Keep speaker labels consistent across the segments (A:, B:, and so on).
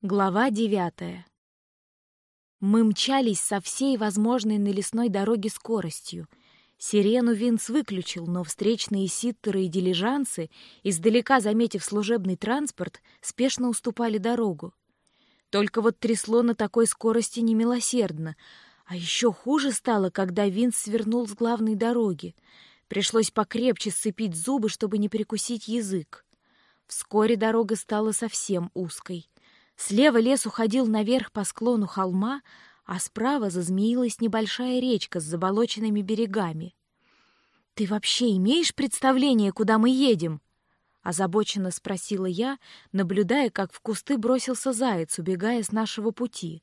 A: Глава 9. Мы мчались со всей возможной на лесной дороге скоростью. Сирену Винс выключил, но встречные ситтеры и дилижансы, издалека заметив служебный транспорт, спешно уступали дорогу. Только вот трясло на такой скорости немилосердно. А еще хуже стало, когда Винс свернул с главной дороги. Пришлось покрепче сцепить зубы, чтобы не прикусить язык. Вскоре дорога стала совсем узкой. Слева лес уходил наверх по склону холма, а справа зазмеилась небольшая речка с заболоченными берегами. «Ты вообще имеешь представление, куда мы едем?» — озабоченно спросила я, наблюдая, как в кусты бросился заяц, убегая с нашего пути.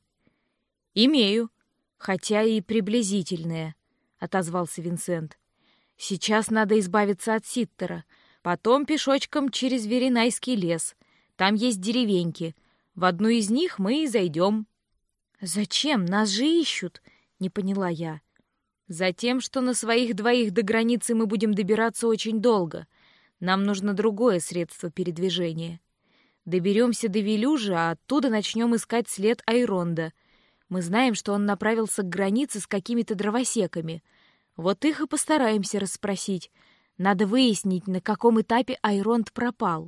A: «Имею, хотя и приблизительное», — отозвался Винсент. «Сейчас надо избавиться от Ситтера, потом пешочком через Веренайский лес. Там есть деревеньки. В одну из них мы и зайдем». «Зачем? Нас же ищут!» — не поняла я. «Затем, что на своих двоих до границы мы будем добираться очень долго. Нам нужно другое средство передвижения. Доберемся до Велюжи, а оттуда начнем искать след Айронда. Мы знаем, что он направился к границе с какими-то дровосеками. Вот их и постараемся расспросить. Надо выяснить, на каком этапе Айронд пропал».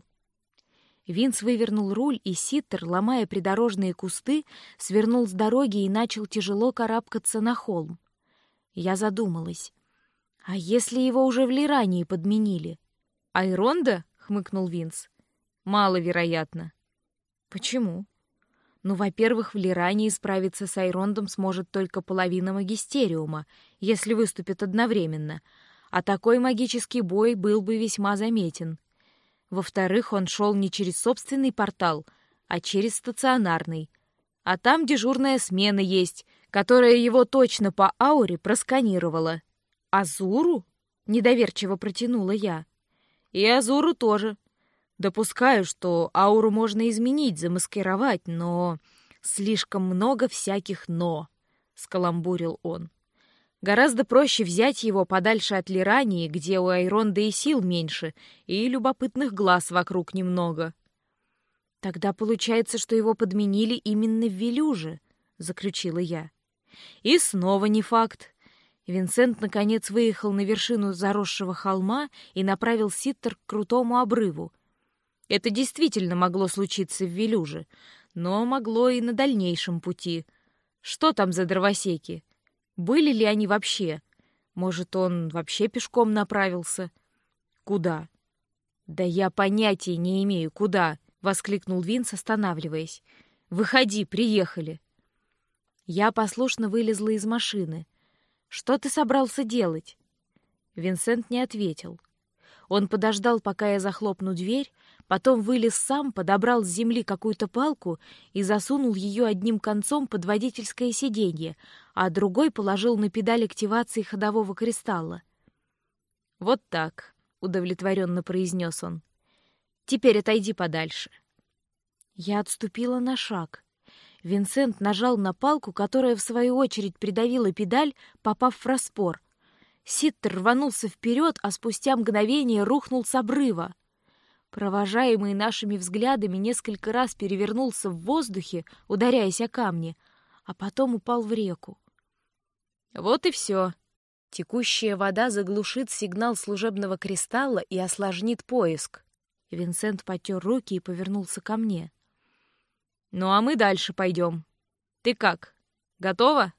A: Винс вывернул руль, и Ситтер, ломая придорожные кусты, свернул с дороги и начал тяжело карабкаться на холм. Я задумалась. А если его уже в Лирании подменили? «Айронда?» — хмыкнул Винс. «Маловероятно». «Почему?» «Ну, во-первых, в Лирании справиться с Айрондом сможет только половина магистериума, если выступит одновременно, а такой магический бой был бы весьма заметен. Во-вторых, он шел не через собственный портал, а через стационарный. А там дежурная смена есть, которая его точно по ауре просканировала». «Азуру?» — недоверчиво протянула я. «И Азуру тоже. Допускаю, что ауру можно изменить, замаскировать, но слишком много всяких «но», — скаламбурил он. «Гораздо проще взять его подальше от Лирании, где у Айронда и сил меньше, и любопытных глаз вокруг немного». «Тогда получается, что его подменили именно в Велюже», — заключила я. «И снова не факт». Винсент наконец выехал на вершину заросшего холма и направил Ситтер к крутому обрыву. Это действительно могло случиться в Велюже, но могло и на дальнейшем пути. Что там за дровосеки? Были ли они вообще? Может, он вообще пешком направился? Куда? «Да я понятия не имею, куда!» — воскликнул Винс, останавливаясь. «Выходи, приехали!» Я послушно вылезла из машины. «Что ты собрался делать?» Винсент не ответил. Он подождал, пока я захлопну дверь, потом вылез сам, подобрал с земли какую-то палку и засунул ее одним концом под водительское сиденье, а другой положил на педаль активации ходового кристалла. «Вот так», — удовлетворенно произнес он. «Теперь отойди подальше». Я отступила на шаг. Винсент нажал на палку, которая, в свою очередь, придавила педаль, попав в распор. Ситтер рванулся вперед, а спустя мгновение рухнул с обрыва. Провожаемый нашими взглядами, несколько раз перевернулся в воздухе, ударяясь о камни, а потом упал в реку. Вот и все. Текущая вода заглушит сигнал служебного кристалла и осложнит поиск. Винсент потер руки и повернулся ко мне. «Ну а мы дальше пойдем. Ты как, готова?»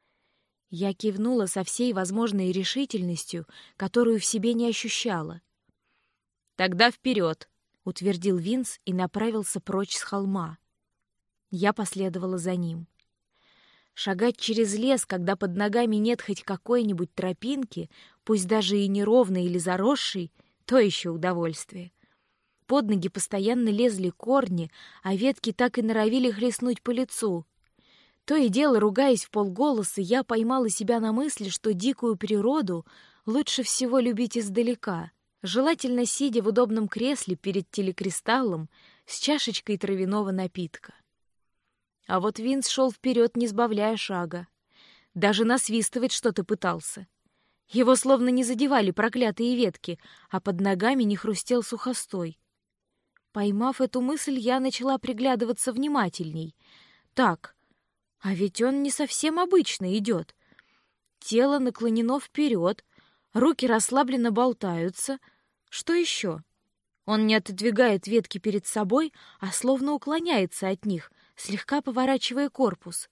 A: Я кивнула со всей возможной решительностью, которую в себе не ощущала. «Тогда вперед!» — утвердил Винс и направился прочь с холма. Я последовала за ним. Шагать через лес, когда под ногами нет хоть какой-нибудь тропинки, пусть даже и неровной или заросшей, то еще удовольствие. Под ноги постоянно лезли корни, а ветки так и норовили хлестнуть по лицу. То и дело, ругаясь вполголоса, я поймала себя на мысли, что дикую природу лучше всего любить издалека, желательно сидя в удобном кресле перед телекристаллом с чашечкой травяного напитка. А вот Винс шел вперед, не сбавляя шага. Даже насвистывать что-то пытался. Его словно не задевали проклятые ветки, а под ногами не хрустел сухостой. Поймав эту мысль, я начала приглядываться внимательней. Так, а ведь он не совсем обычно идет. Тело наклонено вперед, руки расслабленно болтаются. Что еще? Он не отодвигает ветки перед собой, а словно уклоняется от них, слегка поворачивая корпус.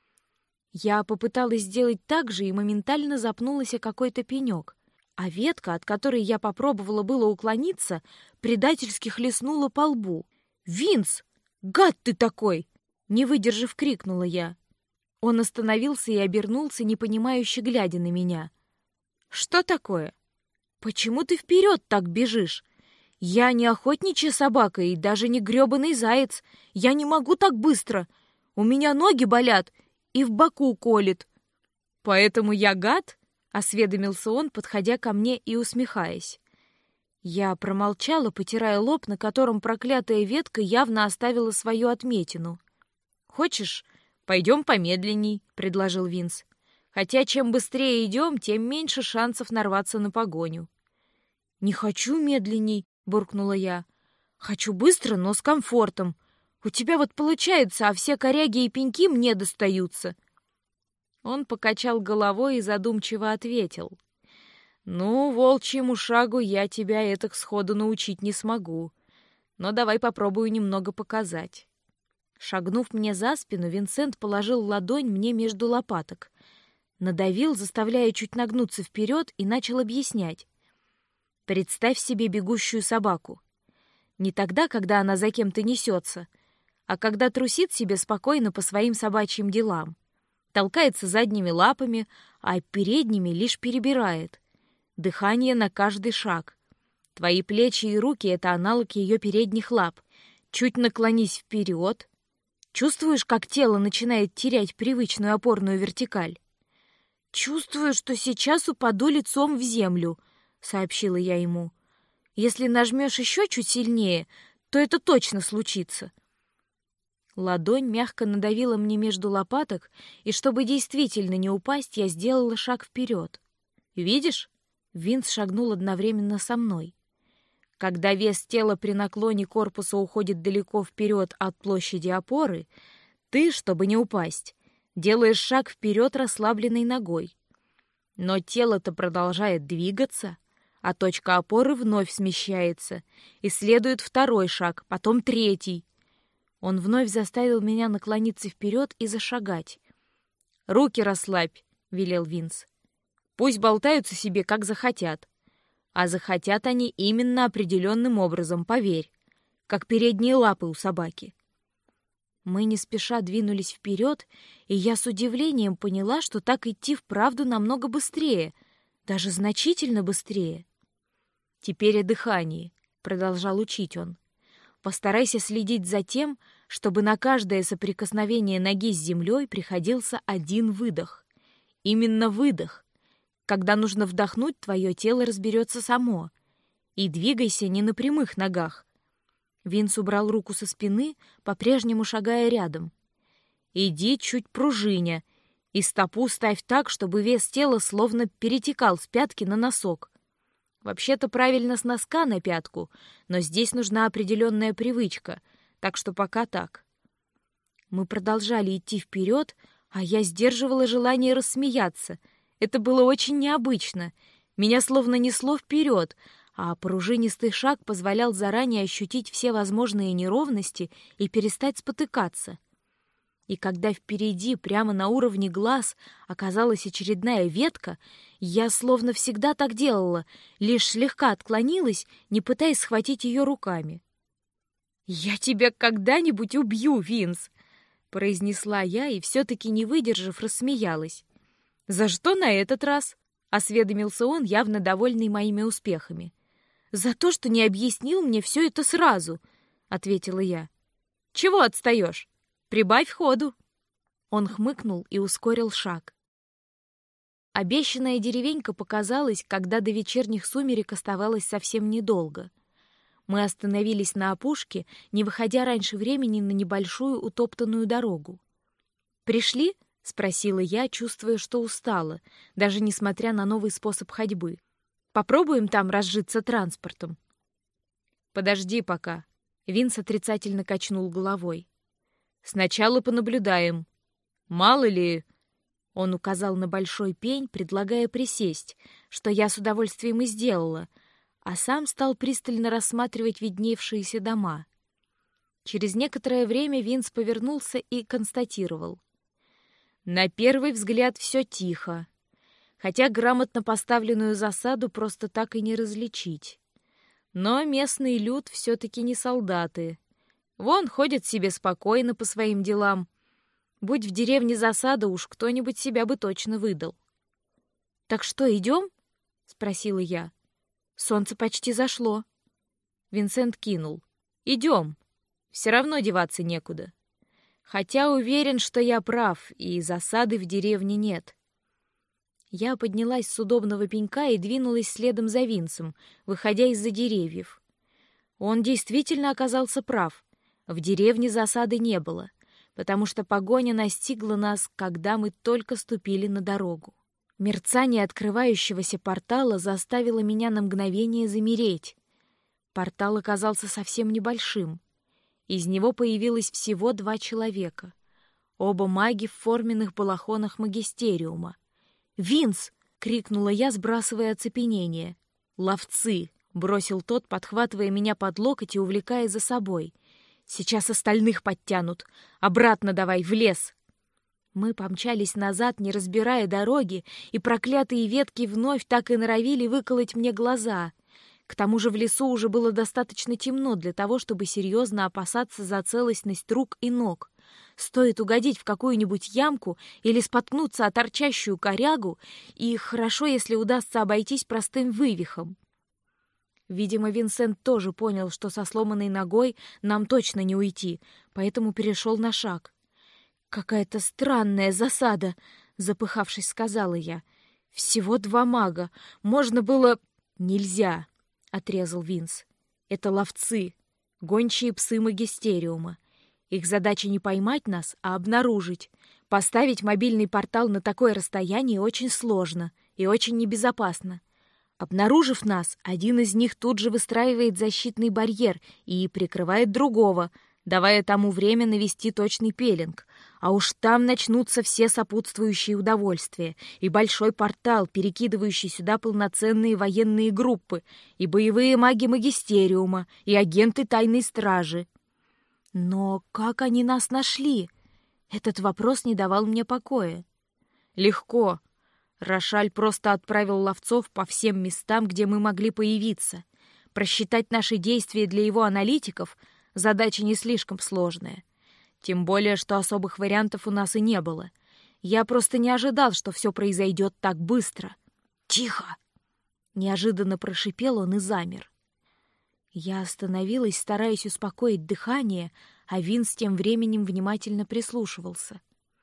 A: Я попыталась сделать так же и моментально запнулась о какой-то пенек, а ветка, от которой я попробовала было уклониться, предательски хлестнула по лбу. «Винс! Гад ты такой!» Не выдержав, крикнула я. Он остановился и обернулся, непонимающе глядя на меня. «Что такое? Почему ты вперед так бежишь? Я не охотничья собака и даже не грёбаный заяц. Я не могу так быстро. У меня ноги болят и в боку колет. Поэтому я гад?» — осведомился он, подходя ко мне и усмехаясь. Я промолчала, потирая лоб, на котором проклятая ветка явно оставила свою отметину. «Хочешь, пойдем помедленней», — предложил Винс. «Хотя чем быстрее идем, тем меньше шансов нарваться на погоню». «Не хочу медленней», — буркнула я. «Хочу быстро, но с комфортом. У тебя вот получается, а все коряги и пеньки мне достаются». Он покачал головой и задумчиво ответил. «Ну, волчьему шагу я тебя этак сходу научить не смогу, но давай попробую немного показать». Шагнув мне за спину, Винсент положил ладонь мне между лопаток, надавил, заставляя чуть нагнуться вперед, и начал объяснять. «Представь себе бегущую собаку. Не тогда, когда она за кем-то несется, а когда трусит себе спокойно по своим собачьим делам. Толкается задними лапами, а передними лишь перебирает. Дыхание на каждый шаг. Твои плечи и руки — это аналог ее передних лап. Чуть наклонись вперед. Чувствуешь, как тело начинает терять привычную опорную вертикаль? «Чувствую, что сейчас упаду лицом в землю», — сообщила я ему. «Если нажмешь еще чуть сильнее, то это точно случится». Ладонь мягко надавила мне между лопаток, и чтобы действительно не упасть, я сделала шаг вперед. «Видишь?» — Винс шагнул одновременно со мной. Когда вес тела при наклоне корпуса уходит далеко вперед от площади опоры, ты, чтобы не упасть, делаешь шаг вперед расслабленной ногой. Но тело-то продолжает двигаться, а точка опоры вновь смещается, и следует второй шаг, потом третий. Он вновь заставил меня наклониться вперед и зашагать. «Руки расслабь», — велел Винс. «Пусть болтаются себе, как захотят. А захотят они именно определенным образом, поверь, как передние лапы у собаки». Мы не спеша двинулись вперед, и я с удивлением поняла, что так идти вправду намного быстрее, даже значительно быстрее. «Теперь о дыхании», — продолжал учить он. «Постарайся следить за тем, чтобы на каждое соприкосновение ноги с землей приходился один выдох. Именно выдох. Когда нужно вдохнуть, твое тело разберется само. И двигайся не на прямых ногах». Винс убрал руку со спины, по-прежнему шагая рядом. «Иди чуть пружиня, и стопу ставь так, чтобы вес тела словно перетекал с пятки на носок. Вообще-то правильно с носка на пятку, но здесь нужна определенная привычка, так что пока так». Мы продолжали идти вперед, а я сдерживала желание рассмеяться. Это было очень необычно. Меня словно несло вперед, а пружинистый шаг позволял заранее ощутить все возможные неровности и перестать спотыкаться. И когда впереди, прямо на уровне глаз, оказалась очередная ветка, я словно всегда так делала, лишь слегка отклонилась, не пытаясь схватить ее руками. «Я тебя когда-нибудь убью, Винс!» — произнесла я и, все-таки не выдержав, рассмеялась. «За что на этот раз?» — осведомился он, явно довольный моими успехами. «За то, что не объяснил мне все это сразу», — ответила я. «Чего отстаешь? Прибавь ходу». Он хмыкнул и ускорил шаг. Обещанная деревенька показалась, когда до вечерних сумерек оставалось совсем недолго. Мы остановились на опушке, не выходя раньше времени на небольшую утоптанную дорогу. «Пришли?» — спросила я, чувствуя, что устала, даже несмотря на новый способ ходьбы. «Попробуем там разжиться транспортом». «Подожди пока». Винс отрицательно качнул головой. «Сначала понаблюдаем. Мало ли...» Он указал на большой пень, предлагая присесть, что я с удовольствием и сделала, а сам стал пристально рассматривать видневшиеся дома. Через некоторое время Винс повернулся и констатировал: «На первый взгляд все тихо, хотя грамотно поставленную засаду просто так и не различить. Но местный люд все-таки не солдаты. Вон ходят себе спокойно по своим делам. Будь в деревне засада, уж кто-нибудь себя бы точно выдал». «Так что, идем?» — спросила я. «Солнце почти зашло». Винсент кинул: «Идем. Все равно деваться некуда. Хотя уверен, что я прав, и засады в деревне нет». Я поднялась с удобного пенька и двинулась следом за Винсом, выходя из-за деревьев. Он действительно оказался прав. В деревне засады не было, потому что погоня настигла нас, когда мы только ступили на дорогу. Мерцание открывающегося портала заставило меня на мгновение замереть. Портал оказался совсем небольшим. Из него появилось всего 2 человека. Оба маги в форменных балахонах магистериума. «Винс!» — крикнула я, сбрасывая оцепенение. «Ловцы!» — бросил тот, подхватывая меня под локоть и увлекая за собой. «Сейчас остальных подтянут. Обратно давай, в лес!» Мы помчались назад, не разбирая дороги, и проклятые ветки вновь так и норовили выколоть мне глаза. К тому же в лесу уже было достаточно темно для того, чтобы серьезно опасаться за целостность рук и ног. Стоит угодить в какую-нибудь ямку или споткнуться о торчащую корягу, и хорошо, если удастся обойтись простым вывихом. Видимо, Винсент тоже понял, что со сломанной ногой нам точно не уйти, поэтому перешел на шаг. «Какая-то странная засада», — запыхавшись, сказала я. «Всего 2 мага. Можно было...» «Нельзя», — отрезал Винс. «Это ловцы, гончие псы магистериума. Их задача не поймать нас, а обнаружить. Поставить мобильный портал на такое расстояние очень сложно и очень небезопасно. Обнаружив нас, один из них тут же выстраивает защитный барьер и прикрывает другого, давая тому время навести точный пеленг. А уж там начнутся все сопутствующие удовольствия, и большой портал, перекидывающий сюда полноценные военные группы, и боевые маги магистериума, и агенты тайной стражи. Но как они нас нашли? Этот вопрос не давал мне покоя. Легко. Рошаль просто отправил ловцов по всем местам, где мы могли появиться. Просчитать наши действия для его аналитиков — задача не слишком сложная. Тем более, что особых вариантов у нас и не было. Я просто не ожидал, что все произойдет так быстро. «Тихо!» — неожиданно прошипел он и замер. Я остановилась, стараясь успокоить дыхание, а Винс тем временем внимательно прислушивался.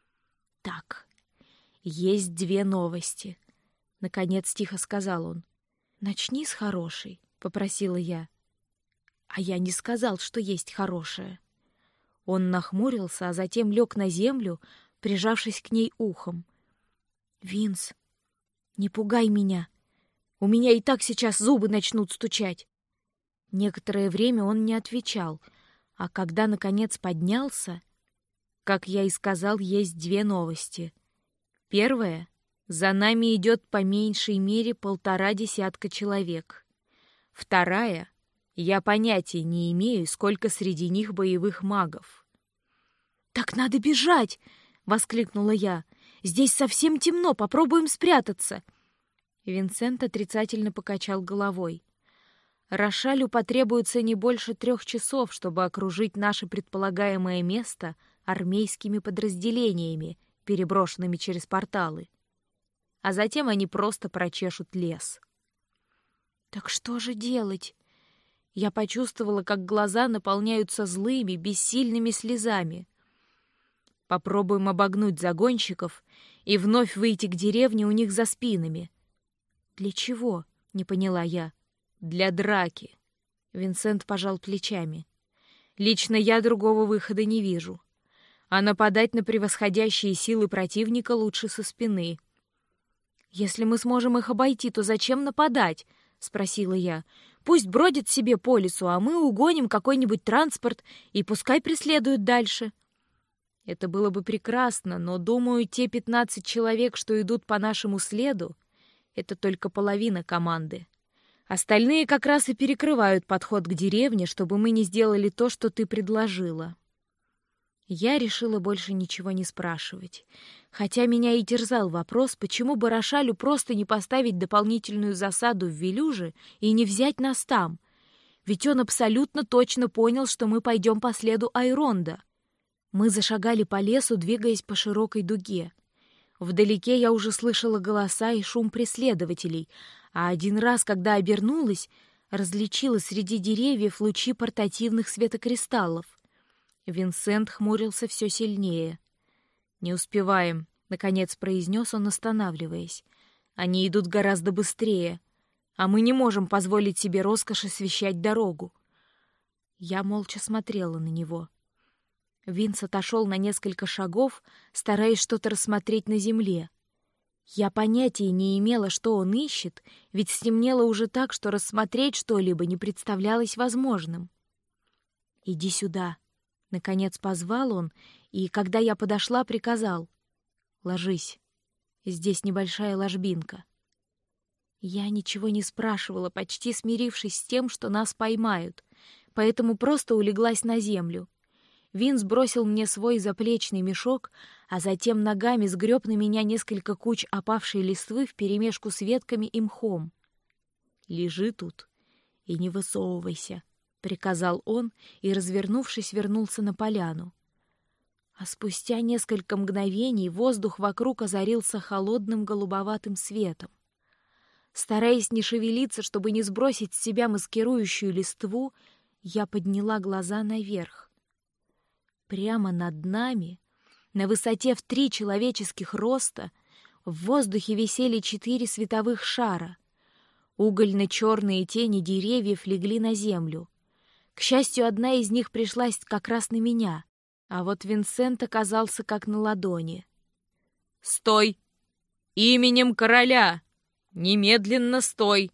A: «Так, есть 2 новости», — наконец тихо сказал он. «Начни с хорошей», — попросила я. «А я не сказал, что есть хорошая». Он нахмурился, а затем лег на землю, прижавшись к ней ухом. «Винс, не пугай меня. У меня и так сейчас зубы начнут стучать». Некоторое время он не отвечал, а когда, наконец, поднялся... Как я и сказал, есть 2 новости. Первая — за нами идет по меньшей мере 1,5 десятка человек. Вторая — я понятия не имею, сколько среди них боевых магов. «Так надо бежать!» — воскликнула я. «Здесь совсем темно, попробуем спрятаться!» Винсент отрицательно покачал головой. «Рошалю потребуется не больше 3 часов, чтобы окружить наше предполагаемое место армейскими подразделениями, переброшенными через порталы. А затем они просто прочешут лес». «Так что же делать?» Я почувствовала, как глаза наполняются злыми, бессильными слезами. «Попробуем обогнуть загонщиков и вновь выйти к деревне у них за спинами». «Для чего?» — не поняла я. «Для драки». Винсент пожал плечами. «Лично я другого выхода не вижу. А нападать на превосходящие силы противника лучше со спины». «Если мы сможем их обойти, то зачем нападать?» — спросила я. Пусть бродят себе по лесу, а мы угоним какой-нибудь транспорт и пускай преследуют дальше. Это было бы прекрасно, но, думаю, те 15 человек, что идут по нашему следу, это только половина команды. Остальные как раз и перекрывают подход к деревне, чтобы мы не сделали то, что ты предложила. Я решила больше ничего не спрашивать, хотя меня и терзал вопрос, почему бы Рошалю просто не поставить дополнительную засаду в Велюже и не взять нас там, ведь он абсолютно точно понял, что мы пойдем по следу Айронда. Мы зашагали по лесу, двигаясь по широкой дуге. Вдалеке я уже слышала голоса и шум преследователей, а один раз, когда обернулась, различила среди деревьев лучи портативных светокристаллов. Винсент хмурился все сильнее. «Не успеваем», — наконец произнес он, останавливаясь. «Они идут гораздо быстрее, а мы не можем позволить себе роскошь освещать дорогу». Я молча смотрела на него. Винс отошел на несколько шагов, стараясь что-то рассмотреть на земле. Я понятия не имела, что он ищет, ведь стемнело уже так, что рассмотреть что-либо не представлялось возможным. «Иди сюда», — наконец позвал он, и, когда я подошла, приказал: «Ложись, здесь небольшая ложбинка». Я ничего не спрашивала, почти смирившись с тем, что нас поймают, поэтому просто улеглась на землю. Винс бросил мне свой заплечный мешок, а затем ногами сгреб на меня несколько куч опавшей листвы вперемешку с ветками и мхом. «Лежи тут и не высовывайся», — приказал он и, развернувшись, вернулся на поляну. А спустя несколько мгновений воздух вокруг озарился холодным голубоватым светом. Стараясь не шевелиться, чтобы не сбросить с себя маскирующую листву, я подняла глаза наверх. Прямо над нами, на высоте в 3 человеческих роста, в воздухе висели 4 световых шара. Угольно-черные тени деревьев легли на землю. К счастью, одна из них пришлась как раз на меня, а вот Винсент оказался как на ладони. «Стой! Именем короля! Немедленно стой!»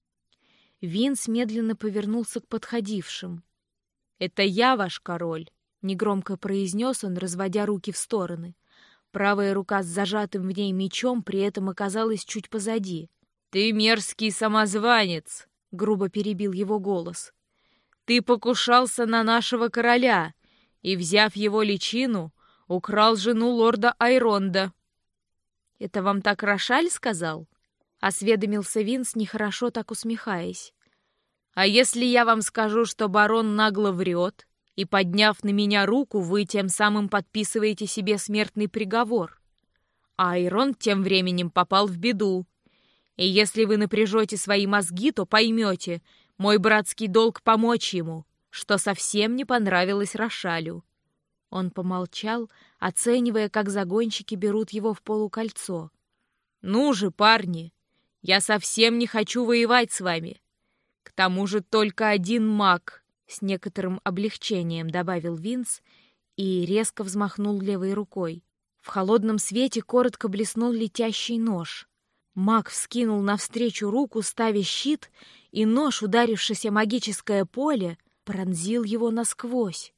A: Винс медленно повернулся к подходившим. «Это я, ваш король!» — негромко произнес он, разводя руки в стороны. Правая рука с зажатым в ней мечом при этом оказалась чуть позади. «Ты мерзкий самозванец!» — грубо перебил его голос. «Ты покушался на нашего короля и, взяв его личину, украл жену лорда Айронда». «Это вам так Рошаль сказал?» — осведомился Винс, нехорошо так усмехаясь. «А если я вам скажу, что барон нагло врет, и, подняв на меня руку, вы тем самым подписываете себе смертный приговор? А Айронд тем временем попал в беду. И если вы напряжете свои мозги, то поймете, мой братский долг помочь ему, что совсем не понравилось Рошалю». Он помолчал, оценивая, как загонщики берут его в полукольцо. «Ну же, парни, я совсем не хочу воевать с вами. К тому же только один маг», — с некоторым облегчением добавил Винс и резко взмахнул левой рукой. В холодном свете коротко блеснул летящий нож. Маг вскинул навстречу руку, ставя щит, и нож, ударившись о магическое поле, пронзил его насквозь.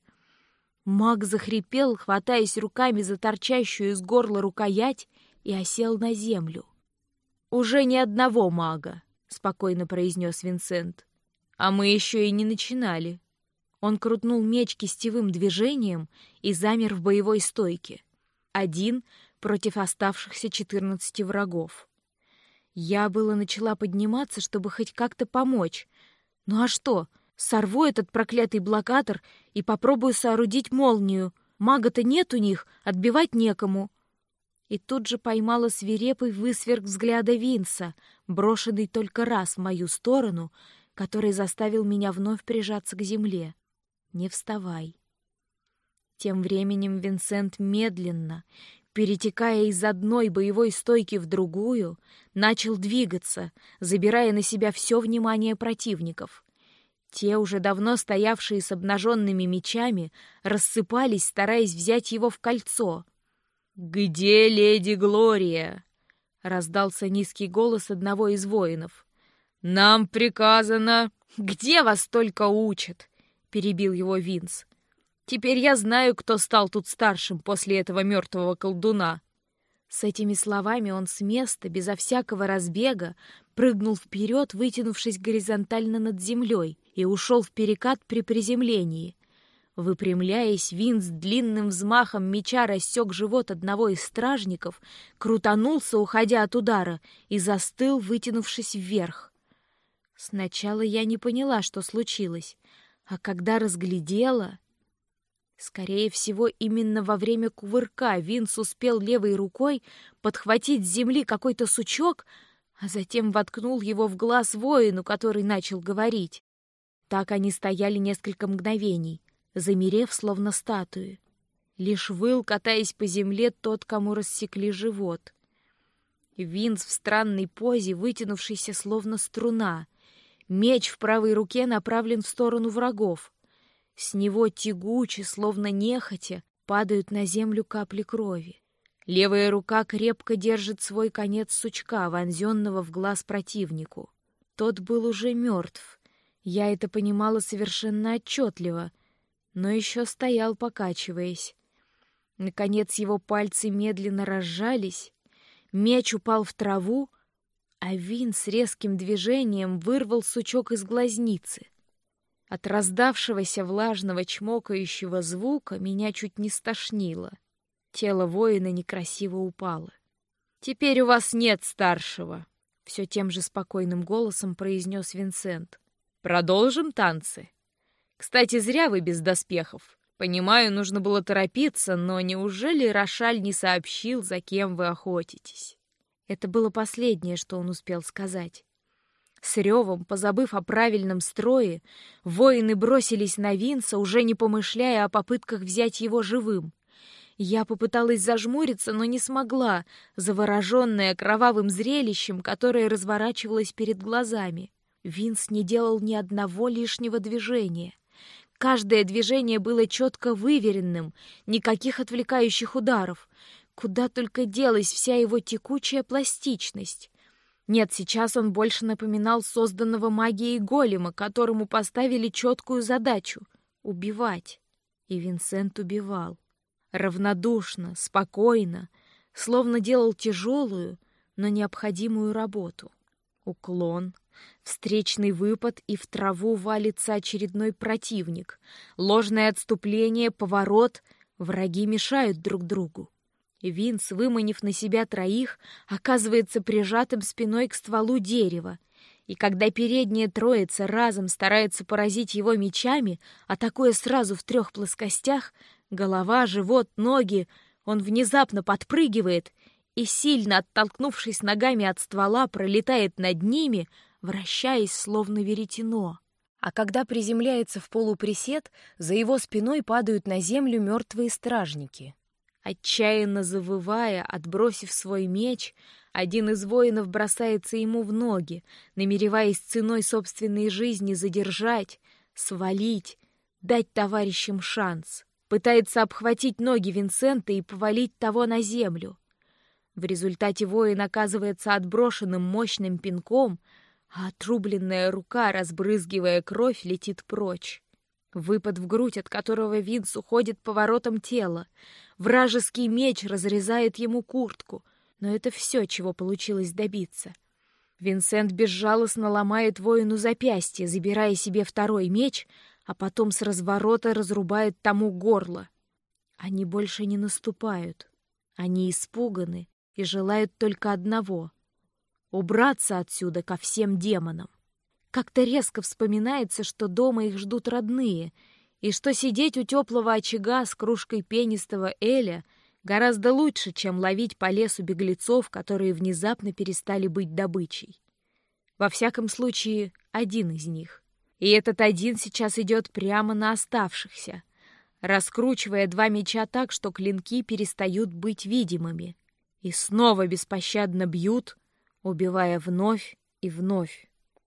A: Маг захрипел, хватаясь руками за торчащую из горла рукоять, и осел на землю. «Уже ни одного мага», — спокойно произнес Винсент. «А мы еще и не начинали». Он крутнул меч кистевым движением и замер в боевой стойке. 1 против оставшихся 14 врагов. Я было начала подниматься, чтобы хоть как-то помочь. Ну а что? Сорву этот проклятый блокатор и попробую соорудить молнию. Мага-то нет у них, отбивать некому. И тут же поймала свирепый высверк взгляда Винса, брошенный только раз в мою сторону, который заставил меня вновь прижаться к земле. «Не вставай». Тем временем Винсент медленно, перетекая из одной боевой стойки в другую, начал двигаться, забирая на себя все внимание противников. Те, уже давно стоявшие с обнаженными мечами, рассыпались, стараясь взять его в кольцо. «Где леди Глория?» — раздался низкий голос одного из воинов. «Нам приказано «Где вас только учат?» — перебил его Винс. «Теперь я знаю, кто стал тут старшим после этого мертвого колдуна». С этими словами он с места, безо всякого разбега, прыгнул вперед, вытянувшись горизонтально над землей, и ушел в перекат при приземлении. Выпрямляясь, Винс длинным взмахом меча рассек живот одного из стражников, крутанулся, уходя от удара, и застыл, вытянувшись вверх. Сначала я не поняла, что случилось, а когда разглядела... Скорее всего, именно во время кувырка Винс успел левой рукой подхватить с земли какой-то сучок, а затем воткнул его в глаз воину, который начал говорить. Так они стояли несколько мгновений, замерев, словно статуи. Лишь выл, катаясь по земле, тот, кому рассекли живот. Винс в странной позе, вытянувшийся, словно струна. Меч в правой руке направлен в сторону врагов. С него тягуче, словно нехотя, падают на землю капли крови. Левая рука крепко держит свой конец сучка, вонзенного в глаз противнику. Тот был уже мертв. Я это понимала совершенно отчетливо, но еще стоял, покачиваясь. Наконец его пальцы медленно разжались, меч упал в траву, а Винс резким движением вырвал сучок из глазницы. От раздавшегося влажного чмокающего звука меня чуть не стошнило. Тело воина некрасиво упало. «Теперь у вас нет старшего», — все тем же спокойным голосом произнес Винсент. «Продолжим танцы? Кстати, зря вы без доспехов. Понимаю, нужно было торопиться, но неужели Рошаль не сообщил, за кем вы охотитесь?» Это было последнее, что он успел сказать. С ревом, позабыв о правильном строе, воины бросились на Винса, уже не помышляя о попытках взять его живым. Я попыталась зажмуриться, но не смогла, завороженная кровавым зрелищем, которое разворачивалось перед глазами. Винс не делал ни одного лишнего движения. Каждое движение было четко выверенным, никаких отвлекающих ударов. Куда только делась вся его текучая пластичность. Нет, сейчас он больше напоминал созданного магией голема, которому поставили четкую задачу — убивать. И Винсент убивал. Равнодушно, спокойно, словно делал тяжелую, но необходимую работу. Уклон, встречный выпад, и в траву валится очередной противник. Ложное отступление, поворот. Враги мешают друг другу. Винс, выманив на себя троих, оказывается прижатым спиной к стволу дерева, и когда передняя троица разом старается поразить его мечами, атакуя сразу в 3 плоскостях — голова, живот, ноги — он внезапно подпрыгивает и, сильно оттолкнувшись ногами от ствола, пролетает над ними, вращаясь словно веретено. А когда приземляется в полуприсед, за его спиной падают на землю мертвые стражники. Отчаянно завывая, отбросив свой меч, один из воинов бросается ему в ноги, намереваясь ценой собственной жизни задержать, свалить, дать товарищам шанс. Пытается обхватить ноги Винсента и повалить того на землю. В результате воин оказывается отброшенным мощным пинком, а отрубленная рука, разбрызгивая кровь, летит прочь. Выпад в грудь, от которого Винс уходит поворотом тела. Вражеский меч разрезает ему куртку, но это все, чего получилось добиться. Винсент безжалостно ломает воину запястье, забирая себе второй меч, а потом с разворота разрубает тому горло. Они больше не наступают. Они испуганы и желают только одного — убраться отсюда ко всем демонам. Как-то резко вспоминается, что дома их ждут родные, и что сидеть у теплого очага с кружкой пенистого эля гораздо лучше, чем ловить по лесу беглецов, которые внезапно перестали быть добычей. Во всяком случае, один из них. И этот один сейчас идет прямо на оставшихся, раскручивая 2 меча так, что клинки перестают быть видимыми, и снова беспощадно бьют, убивая вновь и вновь.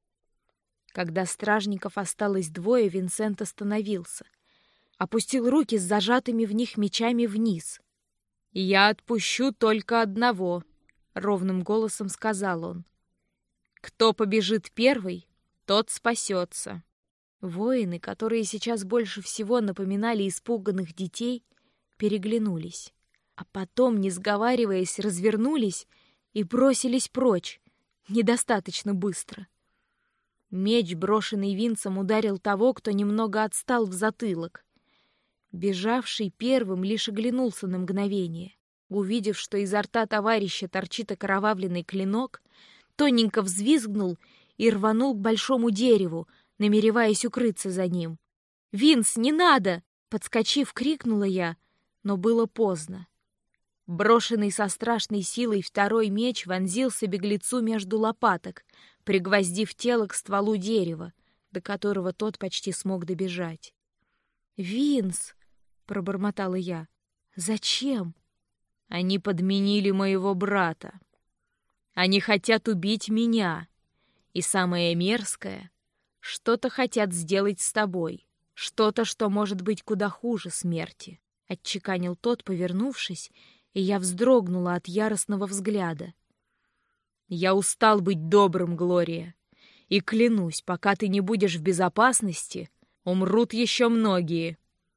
A: Когда стражников осталось 2, Винсент остановился, опустил руки с зажатыми в них мечами вниз. «Я отпущу только одного», — ровным голосом сказал он. «Кто побежит первый, тот спасется». Воины, которые сейчас больше всего напоминали испуганных детей, переглянулись, а потом, не сговариваясь, развернулись и бросились прочь, недостаточно быстро. Меч, брошенный Винсом, ударил того, кто немного отстал, в затылок. Бежавший первым лишь оглянулся на мгновение. Увидев, что изо рта товарища торчит окровавленный клинок, тоненько взвизгнул и рванул к большому дереву, намереваясь укрыться за ним. «Винс, не надо!» — подскочив, крикнула я, но было поздно. Брошенный со страшной силой второй меч вонзился беглецу между лопаток, пригвоздив тело к стволу дерева, до которого тот почти смог добежать. «Винс!» — пробормотала я. «Зачем?» «Они подменили моего брата. Они хотят убить меня. И самое мерзкое — что-то хотят сделать с тобой. Что-то, что может быть куда хуже смерти», — отчеканил тот, повернувшись, и я вздрогнула от яростного взгляда. «Я устал быть добрым, Глория, и клянусь, пока ты не будешь в безопасности, умрут еще многие».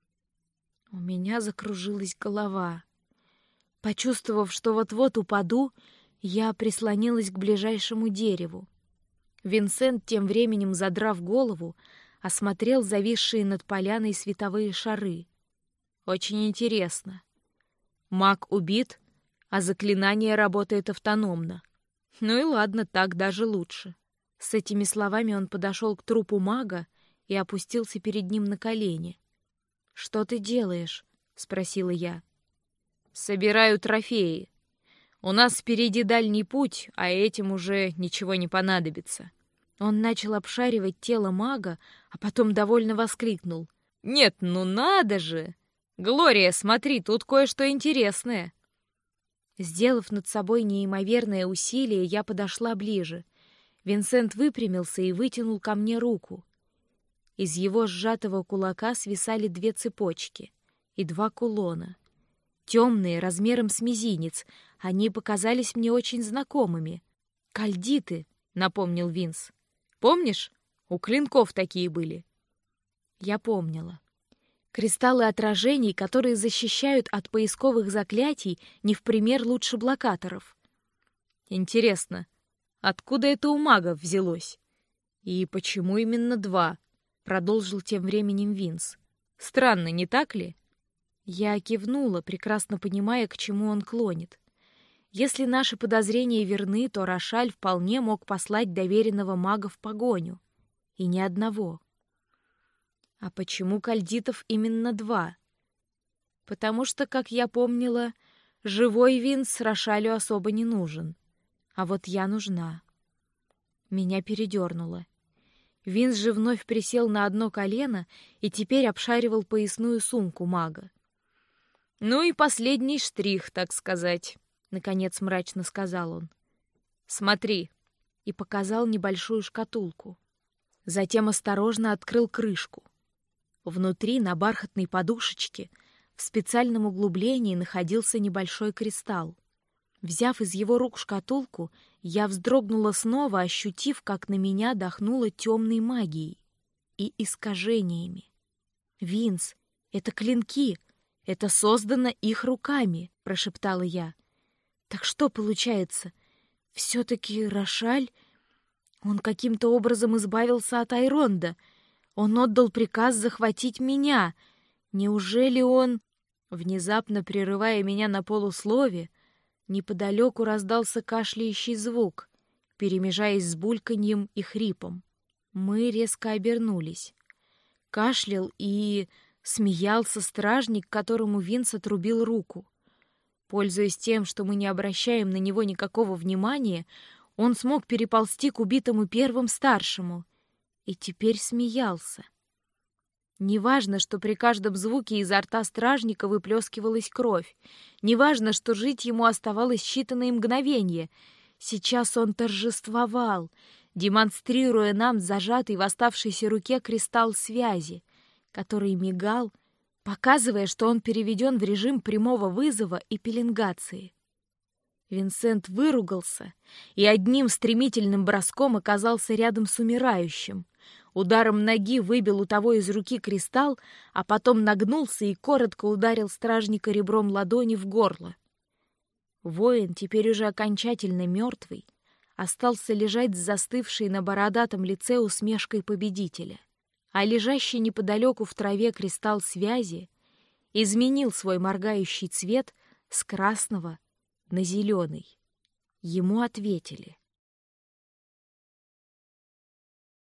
A: У меня закружилась голова. Почувствовав, что вот-вот упаду, я прислонилась к ближайшему дереву. Винсент, тем временем задрав голову, осмотрел зависшие над поляной световые шары. Очень интересно. Маг убит, а заклинание работает автономно. Ну и ладно, так даже лучше. С этими словами он подошел к трупу мага и опустился перед ним на колени. «Что ты делаешь?» — спросила я. «Собираю трофеи. У нас впереди дальний путь, а этим уже ничего не понадобится». Он начал обшаривать тело мага, а потом довольно воскликнул. «Нет, ну надо же! Глория, смотри, тут кое-что интересное!» Сделав над собой неимоверное усилие, я подошла ближе. Винсент выпрямился и вытянул ко мне руку. Из его сжатого кулака свисали 2 цепочки и 2 кулона. Темные, размером с мизинец, они показались мне очень знакомыми. «Кальдиты», — напомнил Винс. «Помнишь? У клинков такие были». Я помнила. Кристаллы отражений, которые защищают от поисковых заклятий, не в пример лучше блокаторов. Интересно, откуда это у магов взялось? И почему именно 2? Продолжил тем временем Винс. Странно, не так ли? Я кивнула, прекрасно понимая, к чему он клонит. Если наши подозрения верны, то Рошаль вполне мог послать доверенного мага в погоню. И ни одного. А почему кальдитов именно 2? Потому что, как я помнила, живой Винс Рошалю особо не нужен. А вот я нужна. Меня передернуло. Винс же вновь присел на одно колено и теперь обшаривал поясную сумку мага. «Ну и последний штрих, так сказать», — наконец мрачно сказал он. «Смотри», — и показал небольшую шкатулку. Затем осторожно открыл крышку. Внутри, на бархатной подушечке, в специальном углублении находился небольшой кристалл. Взяв из его рук шкатулку, я вздрогнула снова, ощутив, как на меня дохнуло темной магией и искажениями. «Винс, это клинки! Это создано их руками!» — прошептала я. «Так что получается? Все-таки Рошаль? Он каким-то образом избавился от Айронда. Он отдал приказ захватить меня. Неужели он...» Внезапно прерывая меня на полуслове, неподалеку раздался кашляющий звук, перемежаясь с бульканьем и хрипом. Мы резко обернулись. Кашлял и смеялся стражник, которому Винс отрубил руку. Пользуясь тем, что мы не обращаем на него никакого внимания, он смог переползти к убитому первым старшему и теперь смеялся. Неважно, что при каждом звуке изо рта стражника выплескивалась кровь. Неважно, что жить ему оставалось считанные мгновения. Сейчас он торжествовал, демонстрируя нам зажатый в оставшейся руке кристалл связи, который мигал, показывая, что он переведен в режим прямого вызова и пеленгации. Винсент выругался и одним стремительным броском оказался рядом с умирающим. Ударом ноги выбил у того из руки кристалл, а потом нагнулся и коротко ударил стражника ребром ладони в горло. Воин, теперь уже окончательно мертвый, остался лежать с застывшей на бородатом лице усмешкой победителя, а лежащий неподалеку в траве кристалл связи изменил свой моргающий цвет с красного на зеленый. Ему ответили.